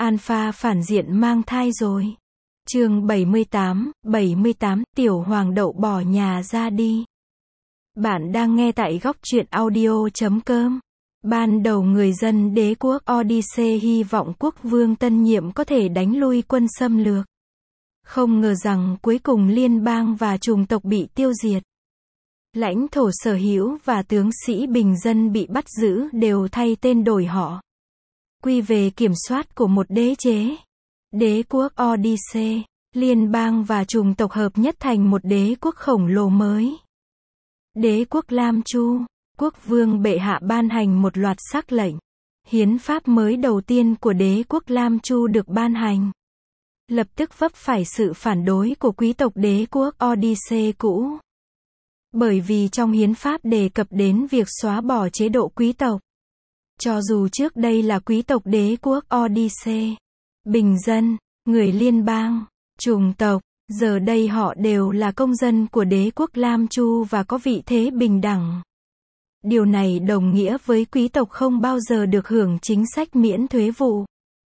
Alpha phản diện mang thai rồi. Chương 78, Tiểu Hoàng đậu bỏ nhà ra đi. Bạn đang nghe tại góc truyện audio.com. Ban đầu người dân đế quốc Odyssey hy vọng quốc vương tân nhiệm có thể đánh lui quân xâm lược. Không ngờ rằng cuối cùng liên bang và chủng tộc bị tiêu diệt. Lãnh thổ sở hữu và tướng sĩ bình dân bị bắt giữ đều thay tên đổi họ. Quy về kiểm soát của một đế chế. Đế quốc Odyssey, liên bang và chủng tộc hợp nhất thành một đế quốc khổng lồ mới. Đế quốc Lam Chu, quốc vương bệ hạ ban hành một loạt sắc lệnh. Hiến pháp mới đầu tiên của đế quốc Lam Chu được ban hành. Lập tức vấp phải sự phản đối của quý tộc đế quốc Odyssey cũ. Bởi vì trong hiến pháp đề cập đến việc xóa bỏ chế độ quý tộc. Cho dù trước đây là quý tộc đế quốc Odyssey, bình dân, người liên bang, chủng tộc, giờ đây họ đều là công dân của đế quốc Lam Chu và có vị thế bình đẳng. Điều này đồng nghĩa với quý tộc không bao giờ được hưởng chính sách miễn thuế vụ,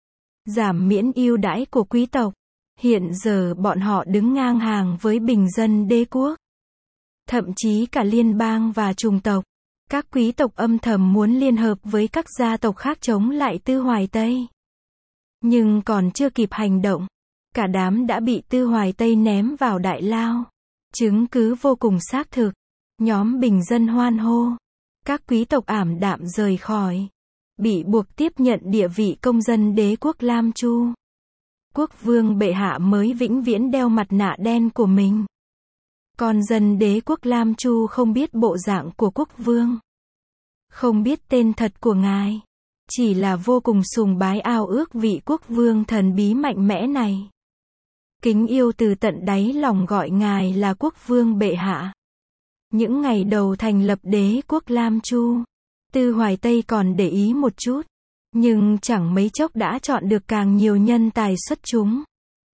giảm miễn ưu đãi của quý tộc. Hiện giờ bọn họ đứng ngang hàng với bình dân đế quốc. Thậm chí cả liên bang và chủng tộc. Các quý tộc âm thầm muốn liên hợp với các gia tộc khác chống lại Tư Hoài Tây. Nhưng còn chưa kịp hành động, cả đám đã bị Tư Hoài Tây ném vào đại lao. Chứng cứ vô cùng xác thực. Nhóm bình dân hoan hô. Các quý tộc ảm đạm rời khỏi. Bị buộc tiếp nhận địa vị công dân đế quốc Lam Chu. Quốc vương bệ hạ mới vĩnh viễn đeo mặt nạ đen của mình. Con dân đế quốc Lam Chu không biết bộ dạng của quốc vương. Không biết tên thật của ngài. Chỉ là vô cùng sùng bái ao ước vị quốc vương thần bí mạnh mẽ này. Kính yêu từ tận đáy lòng gọi ngài là quốc vương bệ hạ. Những ngày đầu thành lập đế quốc Lam Chu, Tư Hoài Tây còn để ý một chút. Nhưng chẳng mấy chốc đã chọn được càng nhiều nhân tài xuất chúng.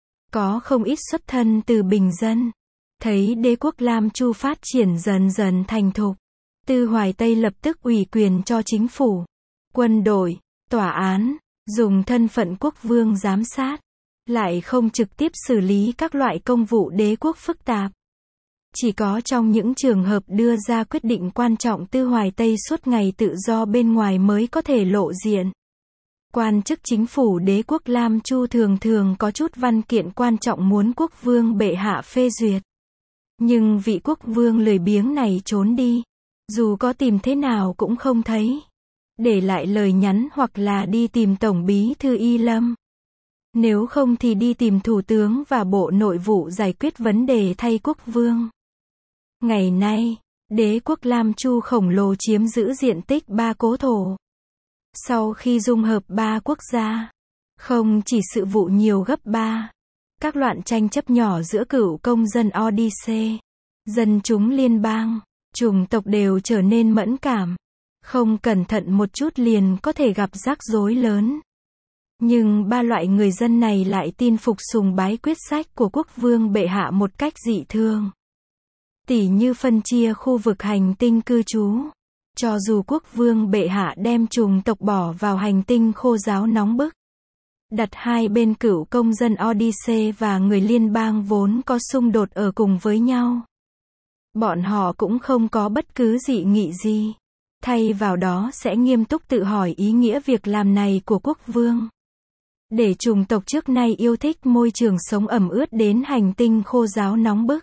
Có không ít xuất thân từ bình dân. Thấy đế quốc Lam Chu phát triển dần dần thành thục, Tư Hoài Tây lập tức ủy quyền cho chính phủ, quân đội, tòa án, dùng thân phận quốc vương giám sát, lại không trực tiếp xử lý các loại công vụ đế quốc phức tạp. Chỉ có trong những trường hợp đưa ra quyết định quan trọng Tư Hoài Tây suốt ngày tự do bên ngoài mới có thể lộ diện. Quan chức chính phủ đế quốc Lam Chu thường thường có chút văn kiện quan trọng muốn quốc vương bệ hạ phê duyệt. Nhưng vị quốc vương lười biếng này trốn đi. Dù có tìm thế nào cũng không thấy. Để lại lời nhắn hoặc là đi tìm Tổng bí thư Y Lâm. Nếu không thì đi tìm Thủ tướng và Bộ Nội vụ giải quyết vấn đề thay quốc vương. Ngày nay, đế quốc Lam Chu khổng lồ chiếm giữ diện tích 3 cố thổ. Sau khi dung hợp 3 quốc gia, không chỉ sự vụ nhiều gấp 3. Các loạn tranh chấp nhỏ giữa cựu công dân Odyssey, dân chúng liên bang, chủng tộc đều trở nên mẫn cảm. Không cẩn thận một chút liền có thể gặp rắc rối lớn. Nhưng ba loại người dân này lại tin phục sùng bái quyết sách của quốc vương bệ hạ một cách dị thường. Tỉ như phân chia khu vực hành tinh cư trú. Cho dù quốc vương bệ hạ đem chủng tộc bỏ vào hành tinh khô giáo nóng bức. Đặt hai bên cựu công dân Odyssey và người liên bang vốn có xung đột ở cùng với nhau. Bọn họ cũng không có bất cứ dị nghị gì. Thay vào đó sẽ nghiêm túc tự hỏi ý nghĩa việc làm này của quốc vương. Để chủng tộc trước nay yêu thích môi trường sống ẩm ướt đến hành tinh khô giáo nóng bức.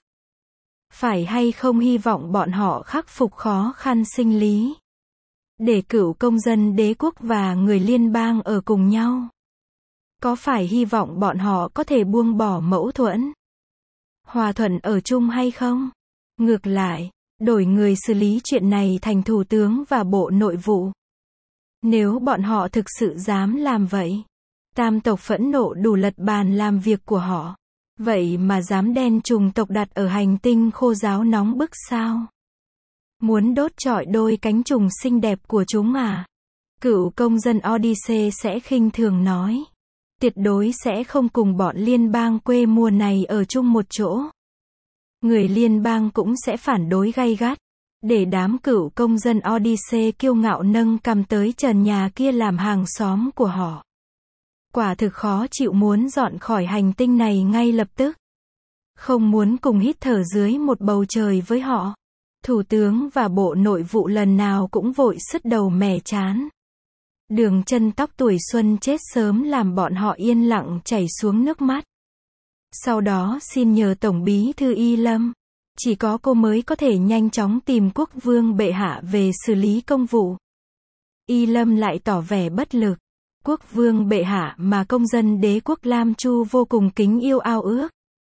Phải hay không hy vọng bọn họ khắc phục khó khăn sinh lý. Để cựu công dân đế quốc và người liên bang ở cùng nhau. Có phải hy vọng bọn họ có thể buông bỏ mâu thuẫn, hòa thuận ở chung hay không? Ngược lại, đổi người xử lý chuyện này thành thủ tướng và Bộ Nội vụ. Nếu bọn họ thực sự dám làm vậy, tam tộc phẫn nộ đủ lật bàn làm việc của họ. Vậy mà dám đen chủng tộc đặt ở hành tinh khô giáo nóng bức sao? Muốn đốt trọi đôi cánh trùng xinh đẹp của chúng à? Cựu công dân Odyssey sẽ khinh thường nói. Tuyệt đối sẽ không cùng bọn liên bang quê mùa này ở chung một chỗ. Người liên bang cũng sẽ phản đối gay gắt. Để đám cựu công dân Odyssey kiêu ngạo nâng cằm tới trần nhà kia làm hàng xóm của họ. quả thực khó chịu muốn dọn khỏi hành tinh này ngay lập tức. Không muốn cùng hít thở dưới một bầu trời với họ. Thủ tướng và Bộ Nội vụ lần nào cũng vội sứt đầu mẻ chán. Đường Chân Tóc tuổi xuân chết sớm làm bọn họ yên lặng chảy xuống nước mắt. Sau đó xin nhờ Tổng Bí thư Y Lâm. Chỉ có cô mới có thể nhanh chóng tìm Quốc vương bệ hạ về xử lý công vụ. Y Lâm lại tỏ vẻ bất lực. Quốc vương bệ hạ mà công dân đế quốc Lam Chu vô cùng kính yêu ao ước.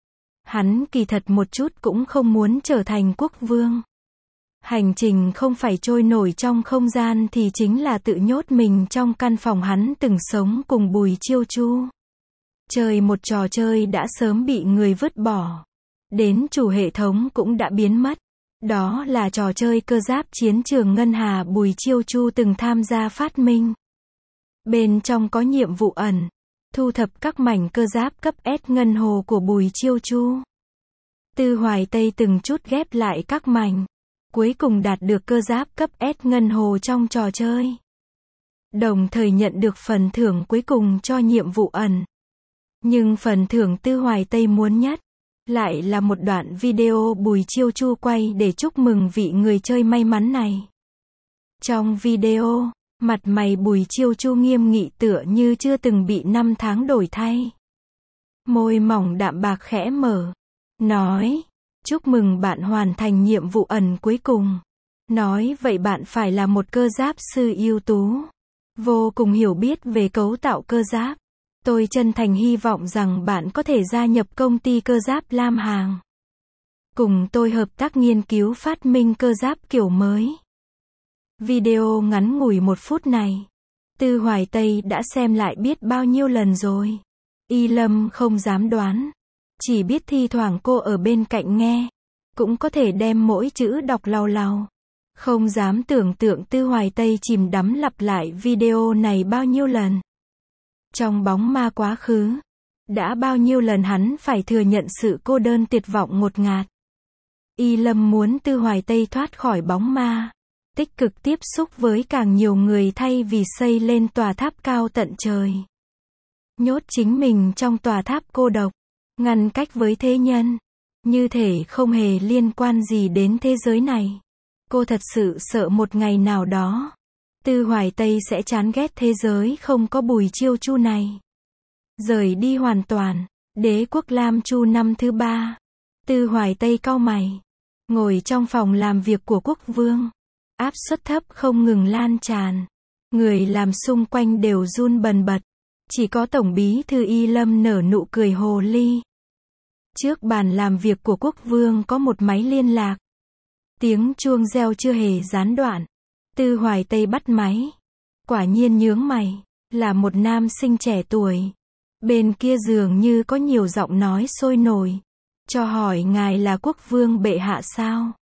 Hắn kỳ thật một chút cũng không muốn trở thành quốc vương. Hành trình không phải trôi nổi trong không gian thì chính là tự nhốt mình trong căn phòng hắn từng sống cùng Bùi Chiêu Chu. Chơi một trò chơi đã sớm bị người vứt bỏ. Đến chủ hệ thống cũng đã biến mất. Đó là trò chơi cơ giáp chiến trường ngân hà Bùi Chiêu Chu từng tham gia phát minh. Bên trong có nhiệm vụ ẩn. Thu thập các mảnh cơ giáp cấp S ngân hồ của Bùi Chiêu Chu. Tư Hoài Tây từng chút ghép lại các mảnh. Cuối cùng đạt được cơ giáp cấp S ngân hồ trong trò chơi. Đồng thời nhận được phần thưởng cuối cùng cho nhiệm vụ ẩn. Nhưng phần thưởng Tư Hoài Tây muốn nhất lại là một đoạn video Bùi Chiêu Chu quay để chúc mừng vị người chơi may mắn này. Trong video, mặt mày Bùi Chiêu Chu nghiêm nghị tựa như chưa từng bị 5 tháng đổi thay. Môi mỏng đạm bạc khẽ mở. Nói, chúc mừng bạn hoàn thành nhiệm vụ ẩn cuối cùng. Nói vậy bạn phải là một cơ giáp sư ưu tú. Vô cùng hiểu biết về cấu tạo cơ giáp. Tôi chân thành hy vọng rằng bạn có thể gia nhập công ty cơ giáp Lam Hàng. Cùng tôi hợp tác nghiên cứu phát minh cơ giáp kiểu mới. Video ngắn ngủi 1 phút này. Tư Hoài Tây đã xem lại biết bao nhiêu lần rồi. Y Lâm không dám đoán. Chỉ biết thi thoảng cô ở bên cạnh nghe. Cũng có thể đem mỗi chữ đọc làu làu. Không dám tưởng tượng Tư Hoài Tây chìm đắm lặp lại video này bao nhiêu lần. Trong bóng ma quá khứ. Đã bao nhiêu lần hắn phải thừa nhận sự cô đơn tuyệt vọng ngột ngạt. Y Lâm muốn Tư Hoài Tây thoát khỏi bóng ma. Tích cực tiếp xúc với càng nhiều người thay vì xây lên tòa tháp cao tận trời. Nhốt chính mình trong tòa tháp cô độc. Ngăn cách với thế nhân. Như thể không hề liên quan gì đến thế giới này. Cô thật sự sợ một ngày nào đó. Tư Hoài Tây sẽ chán ghét thế giới không có Bùi Chiêu Chu này. Rời đi hoàn toàn. Đế quốc Lam Chu năm thứ 3. Tư Hoài Tây cau mày. Ngồi trong phòng làm việc của quốc vương. Áp suất thấp không ngừng lan tràn. Người làm xung quanh đều run bần bật. Chỉ có Tổng Bí thư Y Lâm nở nụ cười hồ ly. Trước bàn làm việc của quốc vương có một máy liên lạc. Tiếng chuông reo chưa hề gián đoạn. Tư Hoài Tây bắt máy. Quả nhiên nhướng mày. Là một nam sinh trẻ tuổi. Bên kia dường như có nhiều giọng nói sôi nổi. Cho hỏi ngài là quốc vương bệ hạ sao?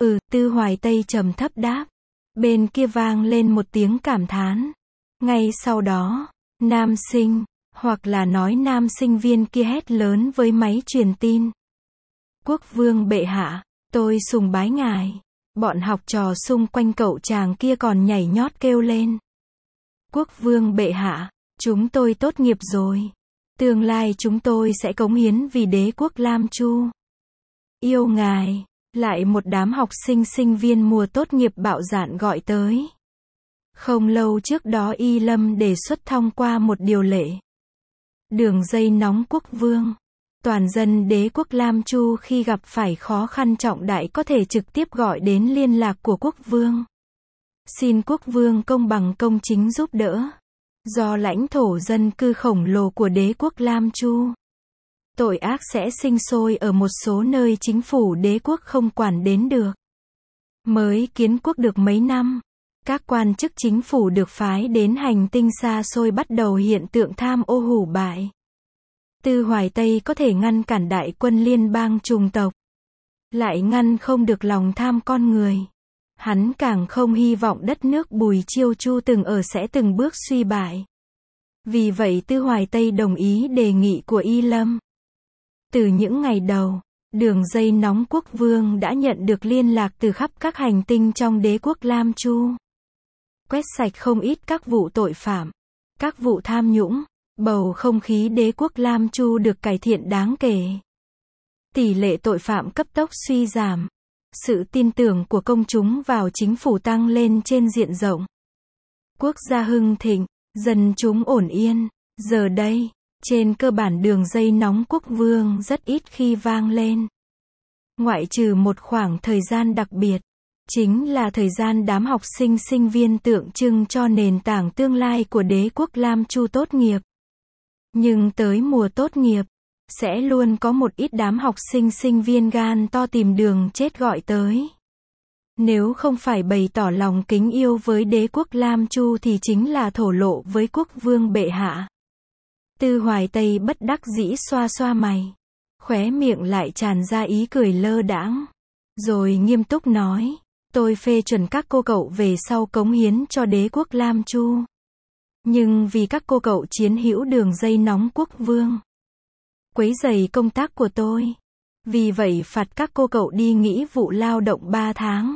Tư Hoài Tây trầm thấp đáp. Bên kia vang lên một tiếng cảm thán. Ngay sau đó, nam sinh, hoặc là nói nam sinh viên kia hét lớn với máy truyền tin. Quốc vương bệ hạ, tôi sùng bái ngài. Bọn học trò xung quanh cậu chàng kia còn nhảy nhót kêu lên. Quốc vương bệ hạ, chúng tôi tốt nghiệp rồi. Tương lai chúng tôi sẽ cống hiến vì đế quốc Lam Chu. Yêu ngài. Lại một đám học sinh sinh viên mùa tốt nghiệp bạo dạn gọi tới. Không lâu trước đó Y Lâm đề xuất thông qua một điều lệ. Đường dây nóng quốc vương. Toàn dân đế quốc Lam Chu khi gặp phải khó khăn trọng đại có thể trực tiếp gọi đến liên lạc của quốc vương. Xin quốc vương công bằng công chính giúp đỡ. Do lãnh thổ dân cư khổng lồ của đế quốc Lam Chu. Tội ác sẽ sinh sôi ở một số nơi chính phủ đế quốc không quản đến được. Mới kiến quốc được mấy năm. Các quan chức chính phủ được phái đến hành tinh xa xôi bắt đầu hiện tượng tham ô hủ bại. Tư Hoài Tây có thể ngăn cản đại quân liên bang chủng tộc. Lại ngăn không được lòng tham con người. Hắn càng không hy vọng đất nước Bùi Chiêu Chu từng ở sẽ từng bước suy bại. Vì vậy Tư Hoài Tây đồng ý đề nghị của Y Lâm. Từ những ngày đầu, đường dây nóng quốc vương đã nhận được liên lạc từ khắp các hành tinh trong đế quốc Lam Chu. Quét sạch không ít các vụ tội phạm, các vụ tham nhũng, Bầu không khí đế quốc Lam Chu được cải thiện đáng kể. Tỷ lệ tội phạm cấp tốc suy giảm. Sự tin tưởng của công chúng vào chính phủ tăng lên trên diện rộng. Quốc gia hưng thịnh, dân chúng ổn yên. Giờ đây, trên cơ bản đường dây nóng quốc vương rất ít khi vang lên. Ngoại trừ một khoảng thời gian đặc biệt, chính là thời gian đám học sinh sinh viên tượng trưng cho nền tảng tương lai của đế quốc Lam Chu tốt nghiệp. Nhưng tới mùa tốt nghiệp, sẽ luôn có một ít đám học sinh sinh viên gan to tìm đường chết gọi tới. Nếu không phải bày tỏ lòng kính yêu với đế quốc Lam Chu thì chính là thổ lộ với quốc vương bệ hạ. Tư Hoài Tây bất đắc dĩ xoa xoa mày. Khóe miệng lại tràn ra ý cười lơ đãng. Rồi nghiêm túc nói, tôi phê chuẩn các cô cậu về sau cống hiến cho đế quốc Lam Chu. Nhưng vì các cô cậu chiến hữu đường dây nóng quốc vương, quấy rầy công tác của tôi. Vì vậy phạt các cô cậu đi nghĩa vụ lao động 3 tháng.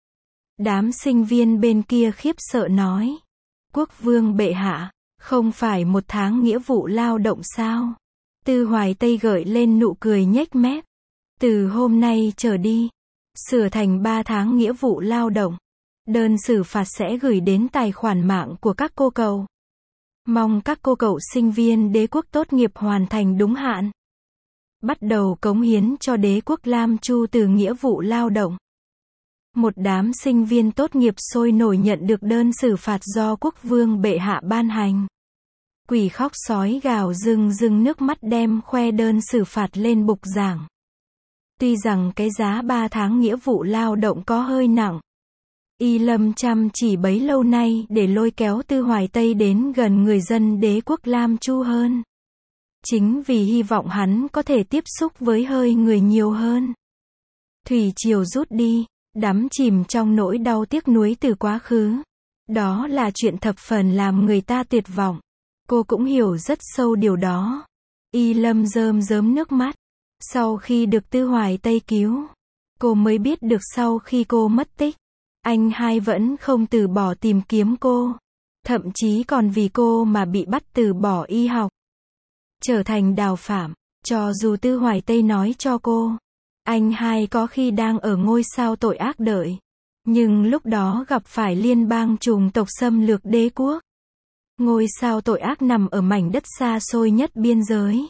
Đám sinh viên bên kia khiếp sợ nói, quốc vương bệ hạ, không phải 1 tháng nghĩa vụ lao động sao? Tư Hoài Tây gợi lên nụ cười nhếch mép. Từ hôm nay trở đi, sửa thành 3 tháng nghĩa vụ lao động. Đơn xử phạt sẽ gửi đến tài khoản mạng của các cô cậu. Mong các cô cậu sinh viên đế quốc tốt nghiệp hoàn thành đúng hạn. Bắt đầu cống hiến cho đế quốc Lam Chu từ nghĩa vụ lao động. Một đám sinh viên tốt nghiệp sôi nổi nhận được đơn xử phạt do quốc vương bệ hạ ban hành. Quỷ khóc sói gào rưng rưng nước mắt đem khoe đơn xử phạt lên bục giảng. Tuy rằng cái giá 3 tháng nghĩa vụ lao động có hơi nặng. Y Lâm chăm chỉ bấy lâu nay để lôi kéo Tư Hoài Tây đến gần người dân đế quốc Lam Chu hơn. Chính vì hy vọng hắn có thể tiếp xúc với hơi người nhiều hơn. Thủy triều rút đi, đắm chìm trong nỗi đau tiếc nuối từ quá khứ. Đó là chuyện thập phần làm người ta tuyệt vọng. Cô cũng hiểu rất sâu điều đó. Y Lâm rơm rớm nước mắt. Sau khi được Tư Hoài Tây cứu, cô mới biết được sau khi cô mất tích, anh hai vẫn không từ bỏ tìm kiếm cô. Thậm chí còn vì cô mà bị bắt từ bỏ y học. Trở thành đào phạm. Cho dù Tư Hoài Tây nói cho cô, anh hai có khi đang ở ngôi sao tội ác đợi. Nhưng lúc đó gặp phải liên bang chủng tộc xâm lược đế quốc. Ngôi sao tội ác nằm ở mảnh đất xa xôi nhất biên giới.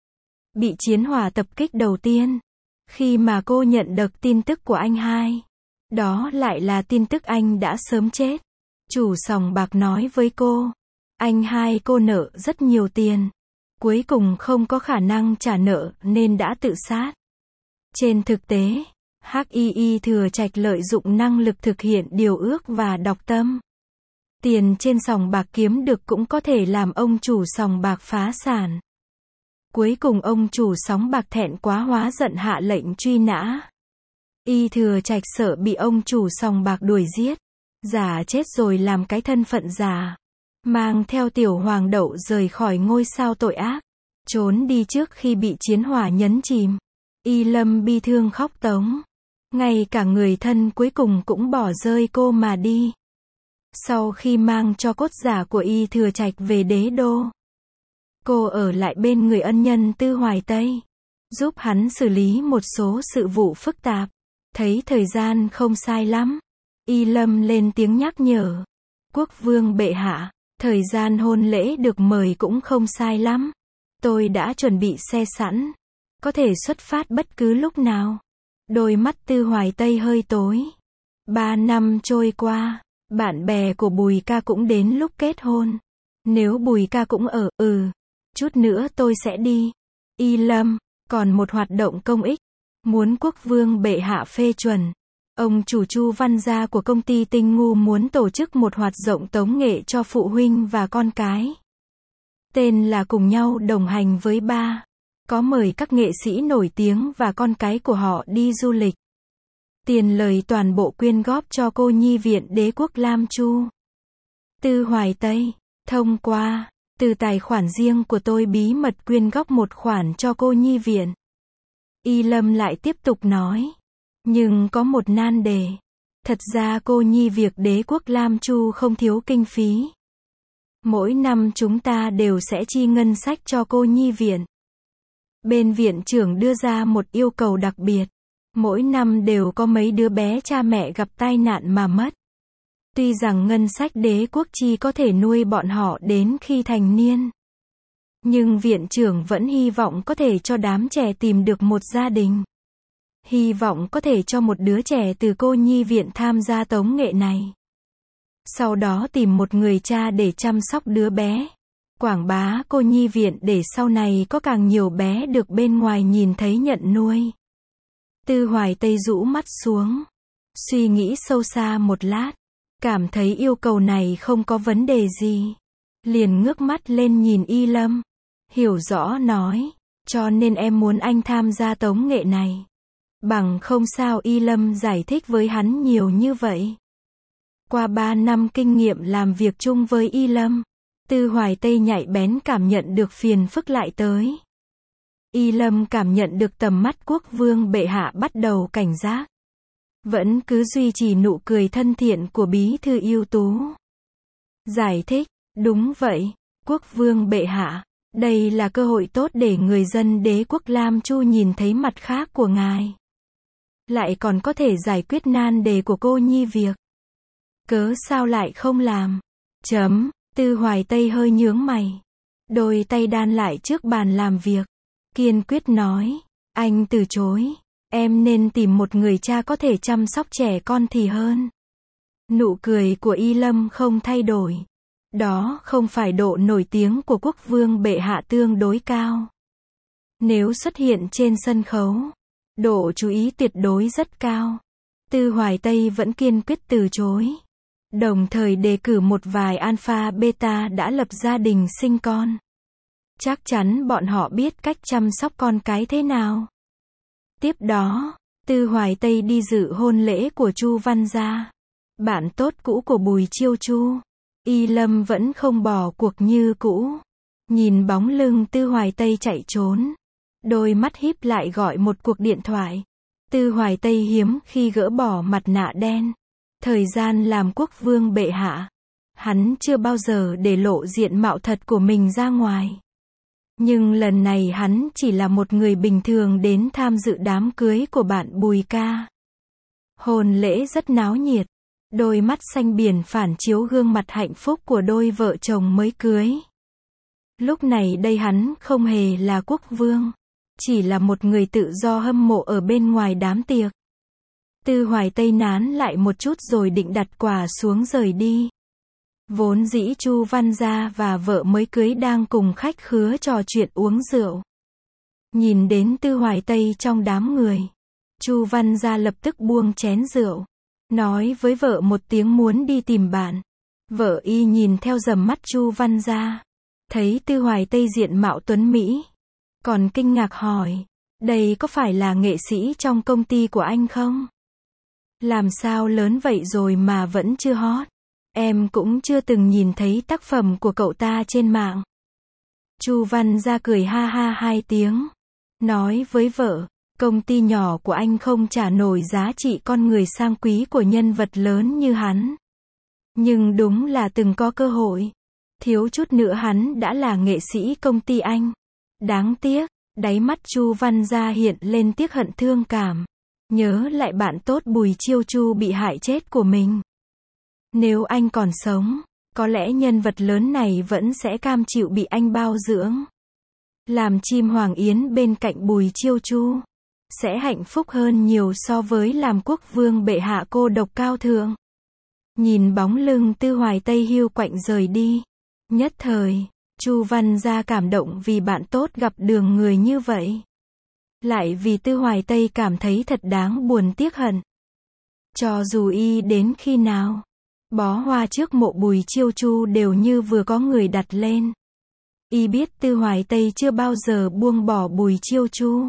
Bị chiến hỏa tập kích đầu tiên. Khi mà cô nhận được tin tức của anh hai, đó lại là tin tức anh đã sớm chết. Chủ sòng bạc nói với cô, anh hai cô nợ rất nhiều tiền. Cuối cùng không có khả năng trả nợ nên đã tự sát. Trên thực tế, HII Thừa Trạch lợi dụng năng lực thực hiện điều ước và đọc tâm. Tiền trên sòng bạc kiếm được cũng có thể làm ông chủ sòng bạc phá sản. Cuối cùng ông chủ sòng bạc thẹn quá hóa giận hạ lệnh truy nã. Y Thừa Trạch sợ bị ông chủ sòng bạc đuổi giết, giả chết rồi làm cái thân phận giả, mang theo tiểu hoàng đậu rời khỏi ngôi sao tội ác, trốn đi trước khi bị chiến hỏa nhấn chìm. Y Lâm bi thương khóc tống. Ngay cả người thân cuối cùng cũng bỏ rơi cô mà đi. Sau khi mang cho cốt giả của Y Thừa Trạch về đế đô, cô ở lại bên người ân nhân Tư Hoài Tây, giúp hắn xử lý một số sự vụ phức tạp. Thấy thời gian không sai lắm, Y Lâm lên tiếng nhắc nhở. Quốc vương bệ hạ, thời gian hôn lễ được mời cũng không sai lắm. Tôi đã chuẩn bị xe sẵn, có thể xuất phát bất cứ lúc nào. Đôi mắt Tư Hoài Tây hơi tối. 3 năm trôi qua, bạn bè của Bùi ca cũng đến lúc kết hôn. Nếu Bùi ca cũng ở, chút nữa tôi sẽ đi. Y Lâm, còn một hoạt động công ích, muốn quốc vương bệ hạ phê chuẩn. Ông chủ Chu Văn Gia của công ty Tinh Ngu muốn tổ chức một hoạt động tống nghệ cho phụ huynh và con cái. Tên là Cùng nhau đồng hành với ba. Có mời các nghệ sĩ nổi tiếng và con cái của họ đi du lịch. Tiền lời toàn bộ quyên góp cho cô nhi viện đế quốc Lam Chu. Tư Hoài Tây, thông qua, từ tài khoản riêng của tôi bí mật quyên góp một khoản cho cô nhi viện. Y Lâm lại tiếp tục nói. Nhưng có một nan đề. Thật ra cô nhi việc đế quốc Lam Chu không thiếu kinh phí. Mỗi năm chúng ta đều sẽ chi ngân sách cho cô nhi viện. Bên viện trưởng đưa ra một yêu cầu đặc biệt. Mỗi năm đều có mấy đứa bé cha mẹ gặp tai nạn mà mất. Tuy rằng ngân sách đế quốc chi có thể nuôi bọn họ đến khi thành niên. Nhưng viện trưởng vẫn hy vọng có thể cho đám trẻ tìm được một gia đình. Hy vọng có thể cho một đứa trẻ từ cô nhi viện tham gia tống nghệ này. Sau đó tìm một người cha để chăm sóc đứa bé. Quảng bá cô nhi viện để sau này có càng nhiều bé được bên ngoài nhìn thấy nhận nuôi. Tư Hoài Tây rũ mắt xuống. Suy nghĩ sâu xa một lát. Cảm thấy yêu cầu này không có vấn đề gì. Liền ngước mắt lên nhìn Y Lâm. Hiểu rõ nói. Cho nên em muốn anh tham gia tống nghệ này. Bằng không sao. Y Lâm giải thích với hắn nhiều như vậy. Qua 3 năm kinh nghiệm làm việc chung với Y Lâm, Tư Hoài Tây nhạy bén cảm nhận được phiền phức lại tới. Y Lâm cảm nhận được tầm mắt quốc vương bệ hạ bắt đầu cảnh giác. Vẫn cứ duy trì nụ cười thân thiện của bí thư ưu tú. Giải thích, đúng vậy, quốc vương bệ hạ, đây là cơ hội tốt để người dân đế quốc Lam Chu nhìn thấy mặt khác của ngài. Lại còn có thể giải quyết nan đề của cô nhi việc. Cớ sao lại không làm? Tư Hoài Tây hơi nhướng mày. Đôi tay đan lại trước bàn làm việc. Kiên quyết nói. Anh từ chối. Em nên tìm một người cha có thể chăm sóc trẻ con thì hơn. Nụ cười của Y Lâm không thay đổi. Đó không phải độ nổi tiếng của quốc vương bệ hạ tương đối cao. Nếu xuất hiện trên sân khấu, độ chú ý tuyệt đối rất cao. Tư Hoài Tây vẫn kiên quyết từ chối. Đồng thời đề cử một vài alpha beta đã lập gia đình sinh con. Chắc chắn bọn họ biết cách chăm sóc con cái thế nào. Tiếp đó, Tư Hoài Tây đi dự hôn lễ của Chu Văn Gia. Bạn tốt cũ của Bùi Chiêu Chu. Y Lâm vẫn không bỏ cuộc như cũ. Nhìn bóng lưng Tư Hoài Tây chạy trốn. Đôi mắt híp lại gọi một cuộc điện thoại. Tư Hoài Tây hiếm khi gỡ bỏ mặt nạ đen. Thời gian làm quốc vương bệ hạ, hắn chưa bao giờ để lộ diện mạo thật của mình ra ngoài. Nhưng lần này hắn chỉ là một người bình thường đến tham dự đám cưới của bạn Bùi ca. Hôn lễ rất náo nhiệt, đôi mắt xanh biển phản chiếu gương mặt hạnh phúc của đôi vợ chồng mới cưới. Lúc này đây hắn không hề là quốc vương, chỉ là một người tự do hâm mộ ở bên ngoài đám tiệc. Tư Hoài Tây nán lại một chút rồi định đặt quà xuống rời đi. Vốn dĩ Chu Văn Gia và vợ mới cưới đang cùng khách khứa trò chuyện uống rượu. Nhìn đến Tư Hoài Tây trong đám người, Chu Văn Gia lập tức buông chén rượu, nói với vợ một tiếng muốn đi tìm bạn. Vợ y nhìn theo dầm mắt Chu Văn Gia, thấy Tư Hoài Tây diện mạo tuấn mỹ, còn kinh ngạc hỏi, đây có phải là nghệ sĩ trong công ty của anh không? Làm sao lớn vậy rồi mà vẫn chưa hot? Em cũng chưa từng nhìn thấy tác phẩm của cậu ta trên mạng. Chu Văn Gia cười ha ha 2 tiếng. Nói với vợ, công ty nhỏ của anh không trả nổi giá trị con người sang quý của nhân vật lớn như hắn. Nhưng đúng là từng có cơ hội. Thiếu chút nữa hắn đã là nghệ sĩ công ty anh. Đáng tiếc, đáy mắt Chu Văn Gia hiện lên tiếc hận thương cảm. Nhớ lại bạn tốt Bùi Chiêu Chu bị hại chết của mình. Nếu anh còn sống, có lẽ nhân vật lớn này vẫn sẽ cam chịu bị anh bao dưỡng. Làm chim hoàng yến bên cạnh Bùi Chiêu Chu. Sẽ hạnh phúc hơn nhiều so với làm quốc vương bệ hạ cô độc cao thượng. Nhìn bóng lưng Tư Hoài Tây hiu quạnh rời đi. Nhất thời, Chu Văn Gia cảm động vì bạn tốt gặp đường người như vậy. Lại vì Tư Hoài Tây cảm thấy thật đáng buồn tiếc hận. Cho dù y đến khi nào, bó hoa trước mộ Bùi Chiêu Chu đều như vừa có người đặt lên. Y biết Tư Hoài Tây chưa bao giờ buông bỏ Bùi Chiêu Chu.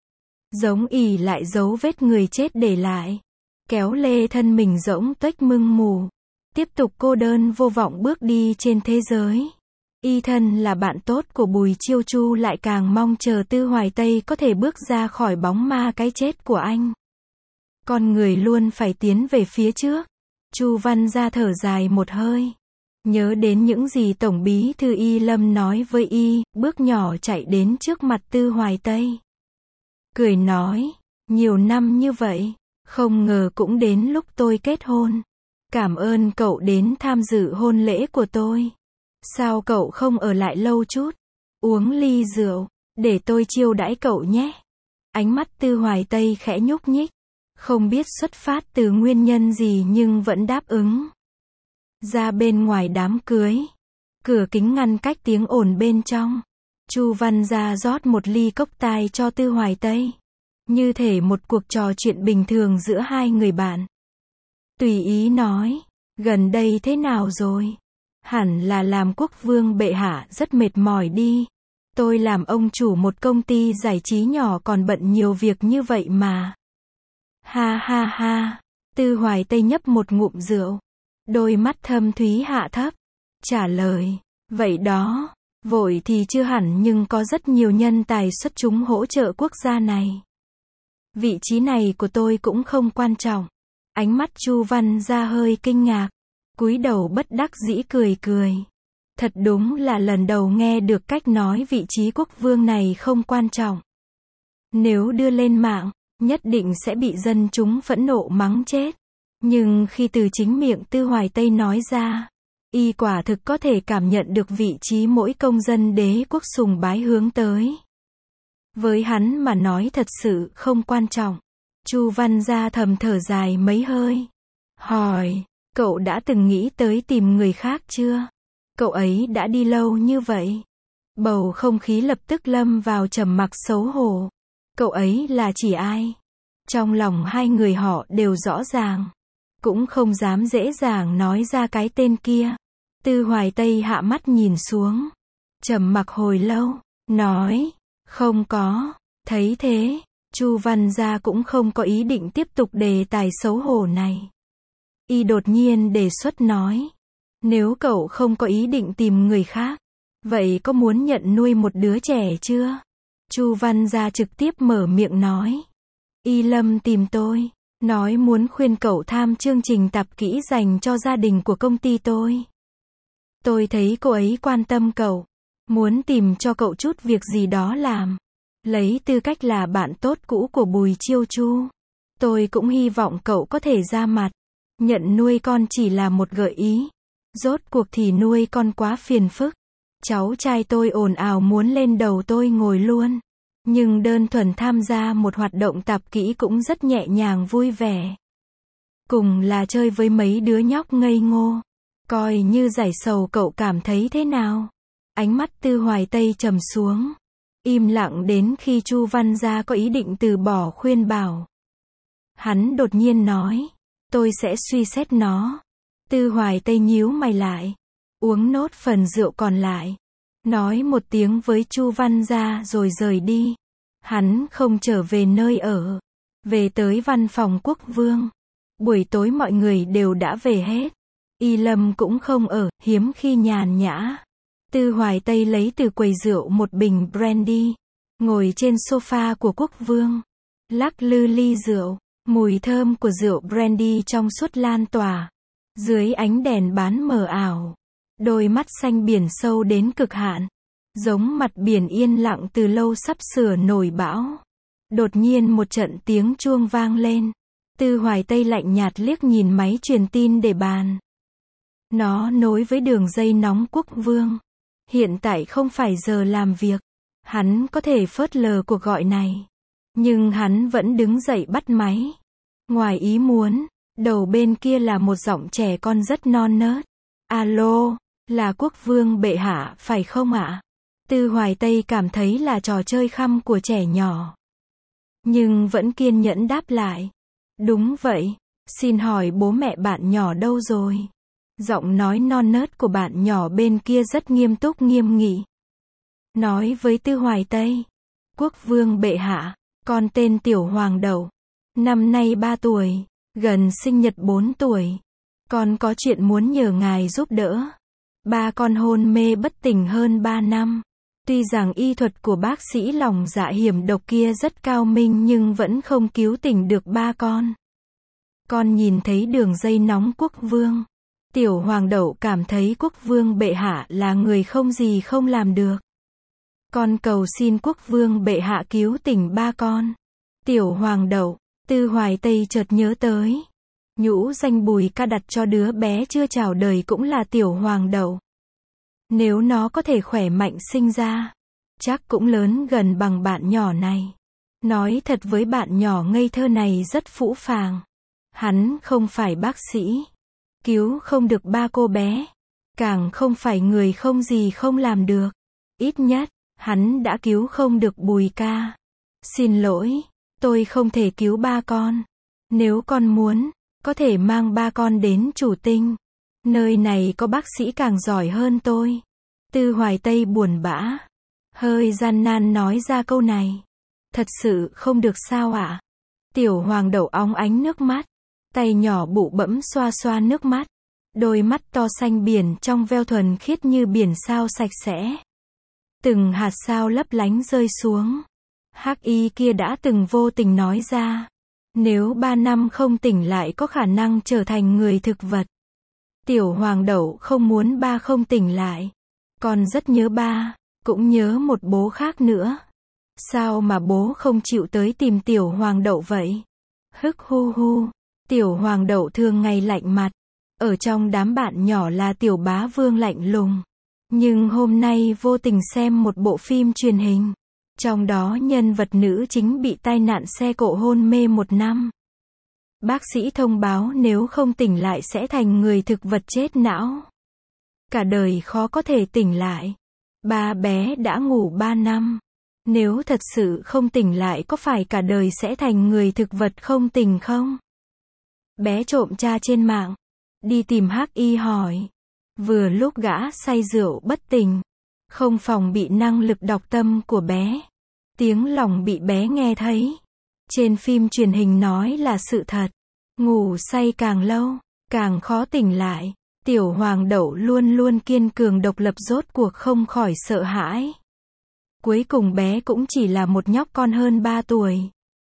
Giống ỉ lại dấu vết người chết để lại. Kéo lê thân mình rỗng tuếch mưng mù. Tiếp tục cô đơn vô vọng bước đi trên thế giới. Y thân là bạn tốt của Bùi Chiêu Chu lại càng mong chờ Tư Hoài Tây có thể bước ra khỏi bóng ma cái chết của anh. Con người luôn phải tiến về phía trước. Chu Văn Gia thở dài một hơi. Nhớ đến những gì Tổng bí thư Y Lâm nói với y, bước nhỏ chạy đến trước mặt Tư Hoài Tây. Cười nói, nhiều năm như vậy, không ngờ cũng đến lúc tôi kết hôn. Cảm ơn cậu đến tham dự hôn lễ của tôi. Sao cậu không ở lại lâu chút, uống ly rượu, để tôi chiêu đãi cậu nhé. Ánh mắt Tư Hoài Tây khẽ nhúc nhích, không biết xuất phát từ nguyên nhân gì nhưng vẫn đáp ứng. Ra bên ngoài đám cưới, cửa kính ngăn cách tiếng ồn bên trong. Chu Văn Gia rót một ly cốc tai cho Tư Hoài Tây, như thể một cuộc trò chuyện bình thường giữa hai người bạn. Tùy ý nói, gần đây thế nào rồi? Hẳn là làm quốc vương bệ hạ rất mệt mỏi đi. Tôi làm ông chủ một công ty giải trí nhỏ còn bận nhiều việc như vậy mà. Ha ha ha, Tư Hoài Tây nhấp một ngụm rượu, đôi mắt thâm thúy hạ thấp, trả lời, vậy đó, vội thì chưa hẳn nhưng có rất nhiều nhân tài xuất chúng hỗ trợ quốc gia này. Vị trí này của tôi cũng không quan trọng. Ánh mắt Chu Văn Gia hơi kinh ngạc, cúi đầu bất đắc dĩ cười cười. Thật đúng là lần đầu nghe được cách nói vị trí quốc vương này không quan trọng. Nếu đưa lên mạng, nhất định sẽ bị dân chúng phẫn nộ mắng chết. Nhưng khi từ chính miệng Tư Hoài Tây nói ra, y quả thực có thể cảm nhận được vị trí mỗi công dân đế quốc sùng bái hướng tới. Với hắn mà nói thật sự không quan trọng. Chu Văn Gia thầm thở dài mấy hơi. Hỏi, cậu đã từng nghĩ tới tìm người khác chưa? Cậu ấy đã đi lâu như vậy. Bầu không khí lập tức lâm vào trầm mặc xấu hổ. Cậu ấy là chỉ ai? Trong lòng hai người họ đều rõ ràng, cũng không dám dễ dàng nói ra cái tên kia. Tư Hoài Tây hạ mắt nhìn xuống, trầm mặc hồi lâu, nói, không có. Thấy thế, Chu Văn Gia cũng không có ý định tiếp tục đề tài xấu hổ này. Y đột nhiên đề xuất nói, nếu cậu không có ý định tìm người khác, vậy có muốn nhận nuôi một đứa trẻ chưa? Chu Văn Gia trực tiếp mở miệng nói, Y Lâm tìm tôi, nói muốn khuyên cậu tham chương trình tập kỹ dành cho gia đình của công ty tôi. Tôi thấy cô ấy quan tâm cậu, muốn tìm cho cậu chút việc gì đó làm. Lấy tư cách là bạn tốt cũ của Bùi Chiêu Chu, tôi cũng hy vọng cậu có thể ra mặt. Nhận nuôi con chỉ là một gợi ý. Rốt cuộc thì nuôi con quá phiền phức. Cháu trai tôi ồn ào muốn lên đầu tôi ngồi luôn. Nhưng đơn thuần tham gia một hoạt động tập kỹ cũng rất nhẹ nhàng vui vẻ. Cùng là chơi với mấy đứa nhóc ngây ngô. Coi như giải sầu, cậu cảm thấy thế nào? Ánh mắt Tư Hoài Tây trầm xuống, im lặng đến khi Chu Văn Gia có ý định từ bỏ khuyên bảo. Hắn đột nhiên nói, tôi sẽ suy xét nó. Tư Hoài Tây nhíu mày lại, uống nốt phần rượu còn lại, nói một tiếng với Chu Văn Gia rồi rời đi. Hắn không trở về nơi ở, về tới văn phòng quốc vương. Buổi tối mọi người đều đã về hết. Y Lâm cũng không ở, hiếm khi nhàn nhã. Tư Hoài Tây lấy từ quầy rượu một bình brandy, ngồi trên sofa của quốc vương, lắc lư ly rượu, mùi thơm của rượu brandy trong suốt lan tỏa. Dưới ánh đèn bán mờ ảo, đôi mắt xanh biển sâu đến cực hạn, giống mặt biển yên lặng từ lâu sắp sửa nổi bão. Đột nhiên một trận tiếng chuông vang lên. Tư Hoài Tây lạnh nhạt liếc nhìn máy truyền tin để bàn. Nó nối với đường dây nóng quốc vương. Hiện tại không phải giờ làm việc. Hắn có thể phớt lờ cuộc gọi này. Nhưng hắn vẫn đứng dậy bắt máy. Ngoài ý muốn, đầu bên kia là một giọng trẻ con rất non nớt. Alo, là quốc vương bệ hạ phải không ạ? Tư Hoài Tây cảm thấy là trò chơi khăm của trẻ nhỏ. Nhưng vẫn kiên nhẫn đáp lại. Đúng vậy, xin hỏi bố mẹ bạn nhỏ đâu rồi? Giọng nói non nớt của bạn nhỏ bên kia rất nghiêm túc nghiêm nghị. Nói với Tư Hoài Tây, quốc vương bệ hạ, con tên Tiểu Hoàng Đậu, năm nay 3 tuổi, gần sinh nhật 4 tuổi. Con có chuyện muốn nhờ ngài giúp đỡ. Ba con hôn mê bất tỉnh hơn 3 năm. Tuy rằng y thuật của bác sĩ lòng dạ hiểm độc kia rất cao minh nhưng vẫn không cứu tỉnh được ba con. Con nhìn thấy đường dây nóng quốc vương. Tiểu hoàng đậu cảm thấy quốc vương bệ hạ là người không gì không làm được. Con cầu xin quốc vương bệ hạ cứu tỉnh ba con. Tiểu hoàng đậu, Tư Hoài Tây chợt nhớ tới. Nhũ danh Bùi Ca đặt cho đứa bé chưa chào đời cũng là tiểu hoàng đậu. Nếu nó có thể khỏe mạnh sinh ra, chắc cũng lớn gần bằng bạn nhỏ này. Nói thật với bạn nhỏ ngây thơ này rất phũ phàng. Hắn không phải bác sĩ, cứu không được ba cô bé, càng không phải người không gì không làm được. Ít nhất, hắn đã cứu không được Bùi Ca. Xin lỗi, tôi không thể cứu ba con. Nếu con muốn, có thể mang ba con đến Chủ Tinh. Nơi này có bác sĩ càng giỏi hơn tôi. Tư Hoài Tây buồn bã, hơi gian nan nói ra câu này. Thật sự không được sao ạ? Tiểu hoàng đậu óng ánh nước mắt, tay nhỏ bụ bẫm xoa xoa nước mắt. Đôi mắt to xanh biển trong veo thuần khiết như biển sao sạch sẽ. Từng hạt sao lấp lánh rơi xuống. Hắc y kia đã từng vô tình nói ra. Nếu 3 năm không tỉnh lại có khả năng trở thành người thực vật. Tiểu hoàng đậu không muốn ba không tỉnh lại. Con rất nhớ ba, cũng nhớ một bố khác nữa. Sao mà bố không chịu tới tìm tiểu hoàng đậu vậy? Hức hu hu. Tiểu hoàng đậu thường ngày lạnh mặt. Ở trong đám bạn nhỏ là tiểu bá vương lạnh lùng. Nhưng hôm nay vô tình xem một bộ phim truyền hình. Trong đó nhân vật nữ chính bị tai nạn xe cộ hôn mê 1 năm. Bác sĩ thông báo nếu không tỉnh lại sẽ thành người thực vật chết não. Cả đời khó có thể tỉnh lại. Ba bé đã ngủ 3 năm. Nếu thật sự không tỉnh lại có phải cả đời sẽ thành người thực vật không tỉnh không? Bé trộm tra trên mạng. Đi tìm Hắc y hỏi. Vừa lúc gã say rượu bất tỉnh. Không phòng bị năng lực đọc tâm của bé. Tiếng lòng bị bé nghe thấy. Trên phim truyền hình nói là sự thật. Ngủ say càng lâu, càng khó tỉnh lại. Tiểu hoàng đậu luôn luôn kiên cường độc lập rốt cuộc không khỏi sợ hãi. Cuối cùng bé cũng chỉ là một nhóc con hơn 3 tuổi.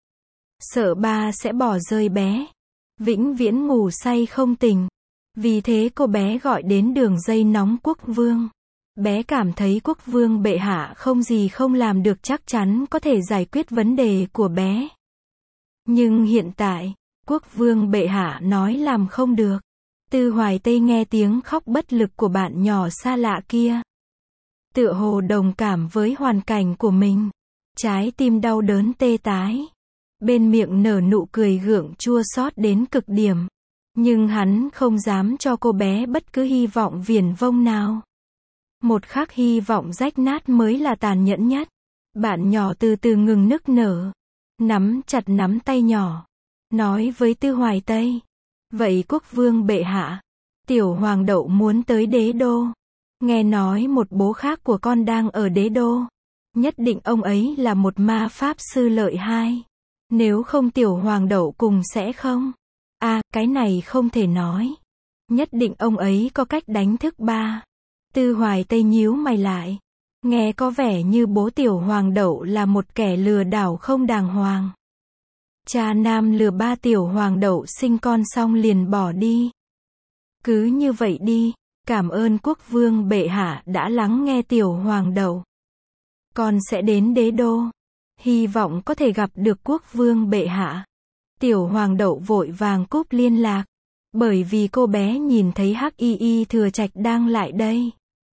Sợ ba sẽ bỏ rơi bé. Vĩnh viễn ngủ say không tỉnh. Vì thế cô bé gọi đến đường dây nóng quốc vương. Bé cảm thấy quốc vương bệ hạ không gì không làm được, chắc chắn có thể giải quyết vấn đề của bé. Nhưng hiện tại, quốc vương bệ hạ nói làm không được. Tư Hoài Tây nghe tiếng khóc bất lực của bạn nhỏ xa lạ kia. Tựa hồ đồng cảm với hoàn cảnh của mình. Trái tim đau đớn tê tái. Bên miệng nở nụ cười gượng chua xót đến cực điểm. Nhưng hắn không dám cho cô bé bất cứ hy vọng viển vông nào. Một khắc hy vọng rách nát mới là tàn nhẫn nhất. Bạn nhỏ từ từ ngừng nức nở. Nắm chặt nắm tay nhỏ. Nói với Tư Hoài Tây. Vậy quốc vương bệ hạ. Tiểu hoàng đậu muốn tới đế đô. Nghe nói một bố khác của con đang ở đế đô. Nhất định ông ấy là một ma pháp sư lợi hại. Nếu không tiểu hoàng đậu cùng sẽ không. Cái này không thể nói. Nhất định ông ấy có cách đánh thức ba. Tư Hoài Tây nhíu mày lại. Nghe có vẻ như bố tiểu hoàng đậu là một kẻ lừa đảo không đàng hoàng. Cha nam lừa ba tiểu hoàng đậu sinh con xong liền bỏ đi. Cứ như vậy đi. Cảm ơn quốc vương bệ hạ đã lắng nghe tiểu hoàng đậu. Con sẽ đến đế đô. Hy vọng có thể gặp được quốc vương bệ hạ. Tiểu hoàng đậu vội vàng cúp liên lạc. Bởi vì cô bé nhìn thấy Hắc y thừa trạch đang lại đây.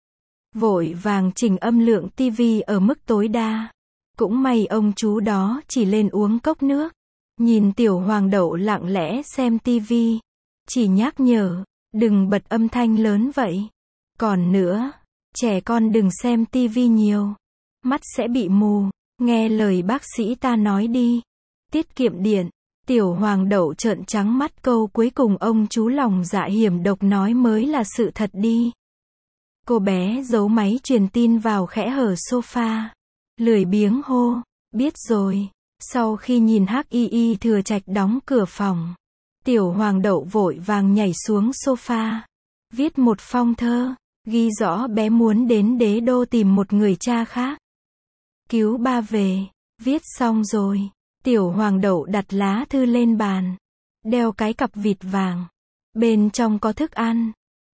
Vội vàng chỉnh âm lượng tivi ở mức tối đa. Cũng may ông chú đó chỉ lên uống cốc nước. Nhìn tiểu hoàng đậu lặng lẽ xem tivi. Chỉ nhắc nhở, đừng bật âm thanh lớn vậy. Còn nữa, trẻ con đừng xem tivi nhiều. Mắt sẽ bị mù. Nghe lời bác sĩ ta nói đi. Tiết kiệm điện. Tiểu hoàng đậu trợn trắng mắt, câu cuối cùng ông chú lòng dạ hiểm độc nói mới là sự thật đi. Cô bé giấu máy truyền tin vào khẽ hở sofa. Lười biếng hô, biết rồi. Sau khi nhìn Hắc y thừa trạch đóng cửa phòng, tiểu hoàng đậu vội vàng nhảy xuống sofa. Viết một phong thơ, ghi rõ bé muốn đến đế đô tìm một người cha khác. Cứu ba về. Viết xong rồi. Tiểu hoàng đậu đặt lá thư lên bàn. Đeo cái cặp vịt vàng. Bên trong có thức ăn.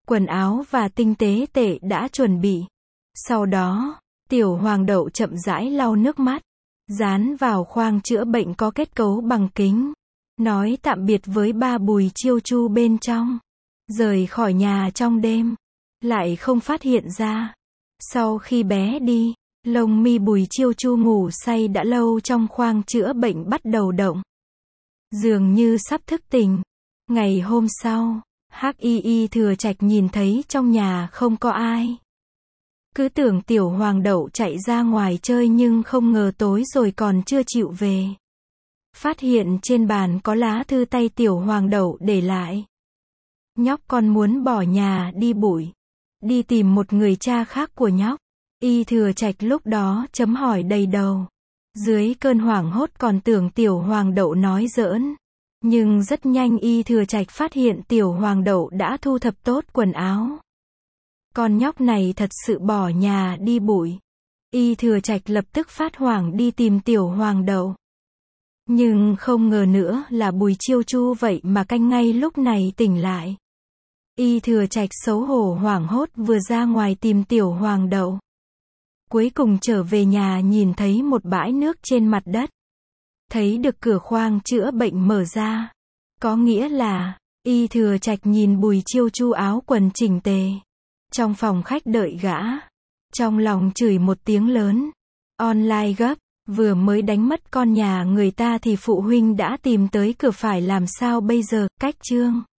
quần áo và tinh tế tệ đã chuẩn bị. Sau đó, tiểu hoàng đậu chậm rãi lau nước mắt, dán vào khoang chữa bệnh có kết cấu bằng kính, nói tạm biệt với ba Bùi Chiêu Chu bên trong, rời khỏi nhà trong đêm, lại không phát hiện ra. Sau khi bé đi, lông mi Bùi Chiêu Chu ngủ say đã lâu trong khoang chữa bệnh bắt đầu động. Dường như sắp thức tỉnh. Ngày hôm sau, Hắc Y Thừa Trạch nhìn thấy trong nhà không có ai. Cứ tưởng tiểu hoàng đậu chạy ra ngoài chơi nhưng không ngờ tối rồi còn chưa chịu về. Phát hiện trên bàn có lá thư tay tiểu hoàng đậu để lại. Nhóc con muốn bỏ nhà đi bụi, đi tìm một người cha khác của nhóc. Y Thừa Trạch lúc đó chấm hỏi đầy đầu. Dưới cơn hoảng hốt còn tưởng tiểu hoàng đậu nói giỡn. Nhưng rất nhanh Y Thừa Trạch phát hiện tiểu hoàng đậu đã thu thập tốt quần áo. Con nhóc này thật sự bỏ nhà đi bụi. Y Thừa Trạch lập tức phát hoảng đi tìm tiểu hoàng đậu. Nhưng không ngờ nữa là Bùi Chiêu Chu vậy mà canh ngay lúc này tỉnh lại. Y Thừa Trạch xấu hổ hoảng hốt vừa ra ngoài tìm tiểu hoàng đậu. Cuối cùng trở về nhà nhìn thấy một bãi nước trên mặt đất. Thấy được cửa khoang chữa bệnh mở ra. Có nghĩa là, Y Thừa Trạch nhìn Bùi Chiêu Chu áo quần chỉnh tề. Trong phòng khách đợi gã. Trong lòng chửi một tiếng lớn. Online gấp, vừa mới đánh mất con nhà người ta thì phụ huynh đã tìm tới cửa phải làm sao bây giờ, cách chương.